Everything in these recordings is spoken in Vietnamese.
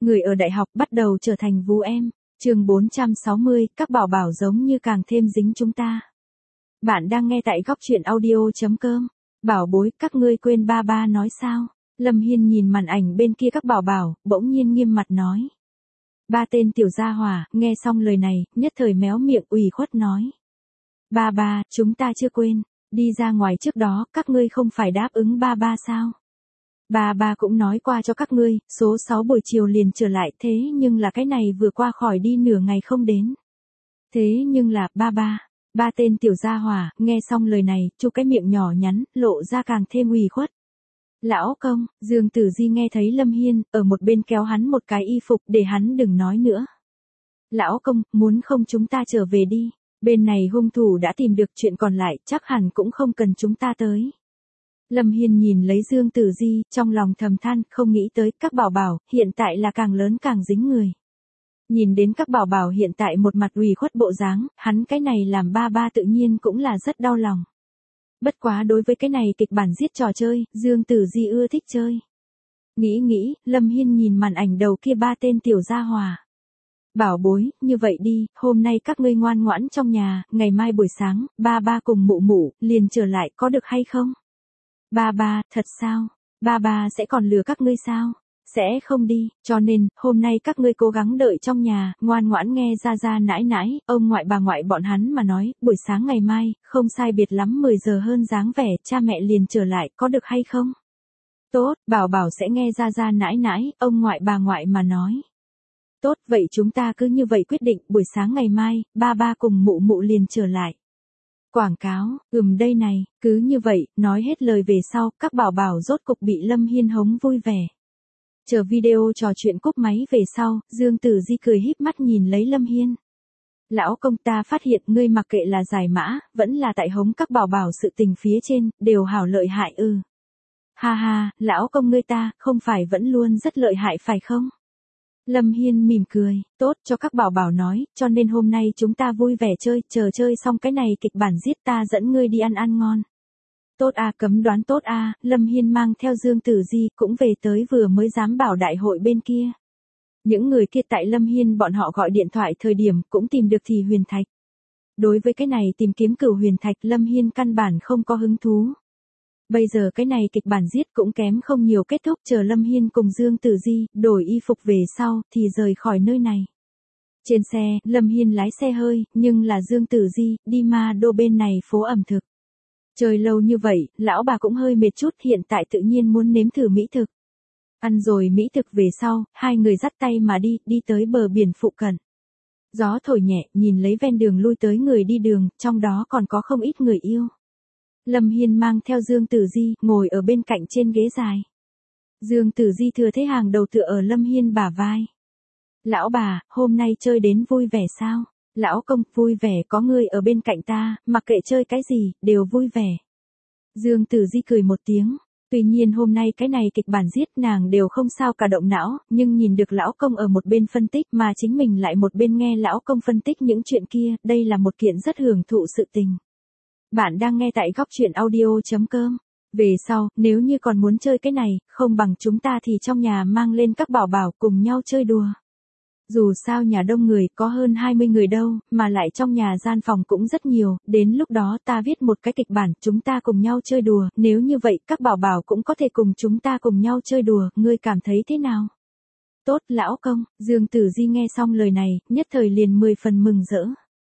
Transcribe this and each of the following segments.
Người ở đại học bắt đầu trở thành vú em. Chương 460, các bảo bảo giống như càng thêm dính chúng ta. Bạn đang nghe tại góc truyện audio.com. Bảo bối, các ngươi quên ba ba nói sao? Lâm Hiên nhìn màn ảnh bên kia các bảo bảo, bỗng nhiên nghiêm mặt nói. Ba tên tiểu gia hỏa, nghe xong lời này, nhất thời méo miệng ủy khuất nói. Ba ba, chúng ta chưa quên, đi ra ngoài trước đó, các ngươi không phải đáp ứng ba ba sao? Ba ba cũng nói qua cho các ngươi, số 6 buổi chiều liền trở lại, thế nhưng là cái này vừa qua khỏi đi nửa ngày không đến. Thế nhưng là, ba tên tiểu gia hỏa, nghe xong lời này, chu cái miệng nhỏ nhắn, lộ ra càng thêm ủy khuất. Lão công, Dương Tử Di nghe thấy Lâm Hiên, ở một bên kéo hắn một cái y phục để hắn đừng nói nữa. Lão công, muốn không chúng ta trở về đi, bên này hung thủ đã tìm được, chuyện còn lại chắc hẳn cũng không cần chúng ta tới. Lâm Hiên nhìn lấy Dương Tử Di, trong lòng thầm than, không nghĩ tới các bảo bảo, hiện tại là càng lớn càng dính người. Nhìn đến các bảo bảo hiện tại một mặt ủy khuất bộ dáng, hắn cái này làm ba ba tự nhiên cũng là rất đau lòng. Bất quá đối với cái này kịch bản giết trò chơi, Dương Tử Di ưa thích chơi. Nghĩ, Lâm Hiên nhìn màn ảnh đầu kia ba tên tiểu gia hỏa. Bảo bối, như vậy đi, hôm nay các ngươi ngoan ngoãn trong nhà, ngày mai buổi sáng, ba ba cùng mụ mụ, liền trở lại, có được hay không? Ba ba, thật sao? Ba ba sẽ còn lừa các ngươi sao? Sẽ không đi, cho nên, hôm nay các ngươi cố gắng đợi trong nhà, ngoan ngoãn nghe ra nãi nãi, ông ngoại bà ngoại bọn hắn mà nói, buổi sáng ngày mai, không sai biệt lắm 10 giờ hơn dáng vẻ, cha mẹ liền trở lại, có được hay không? Tốt, bảo bảo sẽ nghe ra nãi nãi, ông ngoại bà ngoại mà nói. Tốt, vậy chúng ta cứ như vậy quyết định, buổi sáng ngày mai, ba ba cùng mụ mụ liền trở lại. Quảng cáo, đây này, cứ như vậy, nói hết lời về sau, các bảo bảo rốt cục bị Lâm Hiên hống vui vẻ. Chờ video trò chuyện cúp máy về sau, Dương Tử Di cười híp mắt nhìn lấy Lâm Hiên. Lão công, ta phát hiện ngươi mặc kệ là giải mã, vẫn là tại hống các bảo bảo sự tình phía trên, đều hảo lợi hại ư. Ha ha, lão công ngươi ta, không phải vẫn luôn rất lợi hại phải không? Lâm Hiên mỉm cười, tốt cho các bảo bảo nói, cho nên hôm nay chúng ta vui vẻ chơi, chờ chơi xong cái này kịch bản giết ta dẫn ngươi đi ăn ngon. Tốt à, cấm đoán tốt à, Lâm Hiên mang theo Dương Tử Di cũng về tới vừa mới giám bảo đại hội bên kia. Những người kia tại Lâm Hiên bọn họ gọi điện thoại thời điểm cũng tìm được thì huyền thạch. Đối với cái này tìm kiếm cửu huyền thạch Lâm Hiên căn bản không có hứng thú. Bây giờ cái này kịch bản giết cũng kém không nhiều, kết thúc, chờ Lâm Hiên cùng Dương Tử Di đổi y phục về sau thì rời khỏi nơi này. Trên xe, Lâm Hiên lái xe hơi, nhưng là Dương Tử Di đi Ma Đô bên này phố ẩm thực. Chơi lâu như vậy, lão bà cũng hơi mệt chút, hiện tại tự nhiên muốn nếm thử mỹ thực. Ăn rồi mỹ thực về sau, hai người dắt tay mà đi tới bờ biển phụ cận. Gió thổi nhẹ, nhìn lấy ven đường lui tới người đi đường, trong đó còn có không ít người yêu. Lâm Hiên mang theo Dương Tử Di, ngồi ở bên cạnh trên ghế dài. Dương Tử Di thừa thế hàng đầu tựa ở Lâm Hiên bả vai. Lão bà, hôm nay chơi đến vui vẻ sao? Lão công, vui vẻ, có người ở bên cạnh ta, mặc kệ chơi cái gì, đều vui vẻ. Dương Tử Di cười một tiếng. Tuy nhiên hôm nay cái này kịch bản giết nàng đều không sao cả động não, nhưng nhìn được lão công ở một bên phân tích mà chính mình lại một bên nghe lão công phân tích những chuyện kia, đây là một kiện rất hưởng thụ sự tình. Bạn đang nghe tại góc truyện audio.com. Về sau, nếu như còn muốn chơi cái này, không bằng chúng ta thì trong nhà mang lên các bảo bảo cùng nhau chơi đùa. Dù sao nhà đông người, có hơn 20 người đâu, mà lại trong nhà gian phòng cũng rất nhiều, đến lúc đó ta viết một cái kịch bản, chúng ta cùng nhau chơi đùa, nếu như vậy các bảo bảo cũng có thể cùng chúng ta cùng nhau chơi đùa, ngươi cảm thấy thế nào? Tốt, lão công, Dương Tử Di nghe xong lời này, nhất thời liền 10 phần mừng rỡ.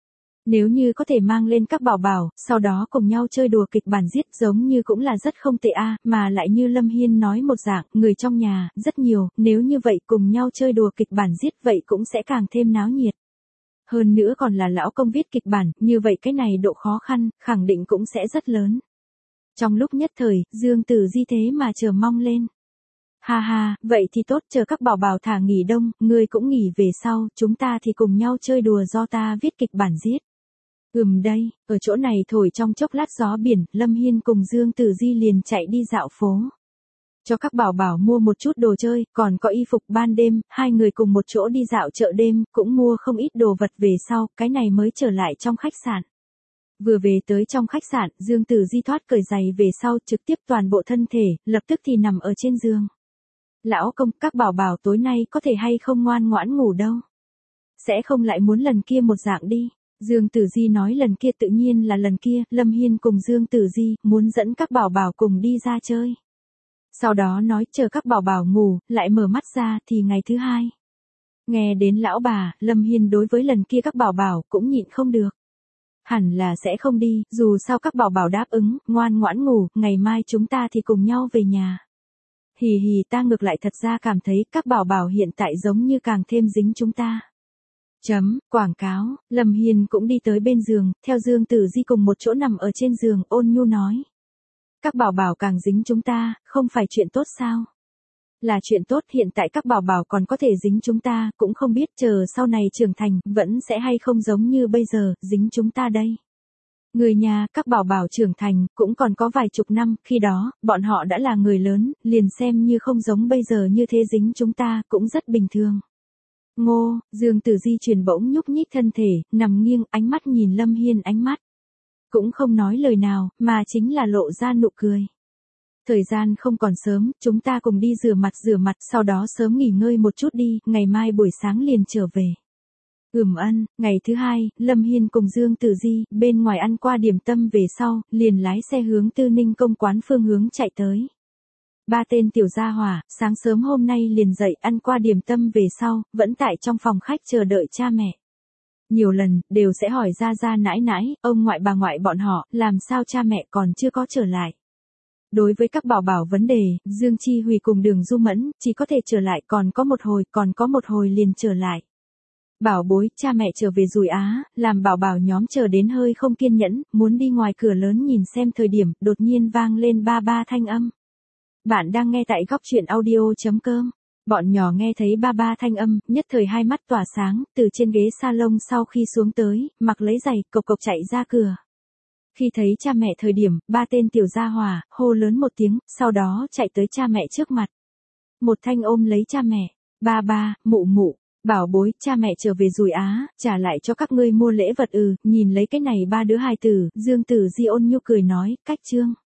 Nếu như có thể mang lên các bảo bảo, sau đó cùng nhau chơi đùa kịch bản giết giống như cũng là rất không tệ a, mà lại như Lâm Hiên nói một dạng, người trong nhà, rất nhiều, nếu như vậy cùng nhau chơi đùa kịch bản giết vậy cũng sẽ càng thêm náo nhiệt. Hơn nữa còn là lão công viết kịch bản, như vậy cái này độ khó khăn, khẳng định cũng sẽ rất lớn. Trong lúc nhất thời, Dương Tử Di thế mà chờ mong lên. Ha ha, vậy thì tốt, chờ các bảo bảo thả nghỉ đông, ngươi cũng nghỉ về sau, chúng ta thì cùng nhau chơi đùa do ta viết kịch bản giết. Đây, ở chỗ này thổi trong chốc lát gió biển, Lâm Hiên cùng Dương Tử Di liền chạy đi dạo phố. Cho các bảo bảo mua một chút đồ chơi, còn có y phục ban đêm, hai người cùng một chỗ đi dạo chợ đêm, cũng mua không ít đồ vật về sau, cái này mới trở lại trong khách sạn. Vừa về tới trong khách sạn, Dương Tử Di thoát cởi giày về sau trực tiếp toàn bộ thân thể, lập tức thì nằm ở trên giường. Lão công, các bảo bảo tối nay có thể hay không ngoan ngoãn ngủ đâu. Sẽ không lại muốn lần kia một dạng đi. Dương Tử Di nói lần kia tự nhiên là lần kia, Lâm Hiên cùng Dương Tử Di muốn dẫn các bảo bảo cùng đi ra chơi. Sau đó nói chờ các bảo bảo ngủ, lại mở mắt ra thì ngày thứ hai. Nghe đến lão bà, Lâm Hiên đối với lần kia các bảo bảo cũng nhịn không được. Hẳn là sẽ không đi, dù sao các bảo bảo đáp ứng, ngoan ngoãn ngủ, ngày mai chúng ta thì cùng nhau về nhà. Hì hì, ta ngược lại thật ra cảm thấy các bảo bảo hiện tại giống như càng thêm dính chúng ta. Quảng cáo, Lâm Hiên cũng đi tới bên giường, theo Dương Tử Di cùng một chỗ nằm ở trên giường, ôn nhu nói. Các bảo bảo càng dính chúng ta, không phải chuyện tốt sao? Là chuyện tốt, hiện tại các bảo bảo còn có thể dính chúng ta, cũng không biết chờ sau này trưởng thành, vẫn sẽ hay không giống như bây giờ, dính chúng ta đây. Người nhà, các bảo bảo trưởng thành, cũng còn có vài chục năm, khi đó, bọn họ đã là người lớn, liền xem như không giống bây giờ như thế dính chúng ta, cũng rất bình thường. Ngô, Dương Tử Di truyền bỗng nhúc nhích thân thể, nằm nghiêng, ánh mắt nhìn Lâm Hiên ánh mắt. Cũng không nói lời nào, mà chính là lộ ra nụ cười. Thời gian không còn sớm, chúng ta cùng đi rửa mặt, sau đó sớm nghỉ ngơi một chút đi, ngày mai buổi sáng liền trở về. Ngày thứ hai, Lâm Hiên cùng Dương Tử Di, bên ngoài ăn qua điểm tâm về sau, liền lái xe hướng Tư Ninh công quán phương hướng chạy tới. Ba tên tiểu gia hỏa, sáng sớm hôm nay liền dậy ăn qua điểm tâm về sau, vẫn tại trong phòng khách chờ đợi cha mẹ. Nhiều lần, đều sẽ hỏi ra nãi nãi, ông ngoại bà ngoại bọn họ, làm sao cha mẹ còn chưa có trở lại. Đối với các bảo bảo vấn đề, Dương Chi Hùy cùng Đường Du Mẫn, chỉ có thể trở lại còn có một hồi liền trở lại. Bảo bối, cha mẹ trở về rồi á, làm bảo bảo nhóm chờ đến hơi không kiên nhẫn, muốn đi ngoài cửa lớn nhìn xem thời điểm, đột nhiên vang lên ba ba thanh âm. Bạn đang nghe tại góc truyện audio.com. Bọn nhỏ nghe thấy ba ba thanh âm, nhất thời hai mắt tỏa sáng, từ trên ghế salon sau khi xuống tới, mặc lấy giày, cộc cộc chạy ra cửa. Khi thấy cha mẹ thời điểm, ba tên tiểu gia hỏa, hô lớn một tiếng, sau đó chạy tới cha mẹ trước mặt. Một thanh ôm lấy cha mẹ, ba ba, mụ mụ, bảo bối, cha mẹ trở về rồi á, trả lại cho các ngươi mua lễ vật nhìn lấy cái này ba đứa hài tử, Dương Tử Di ôn nhu cười nói, cách trương.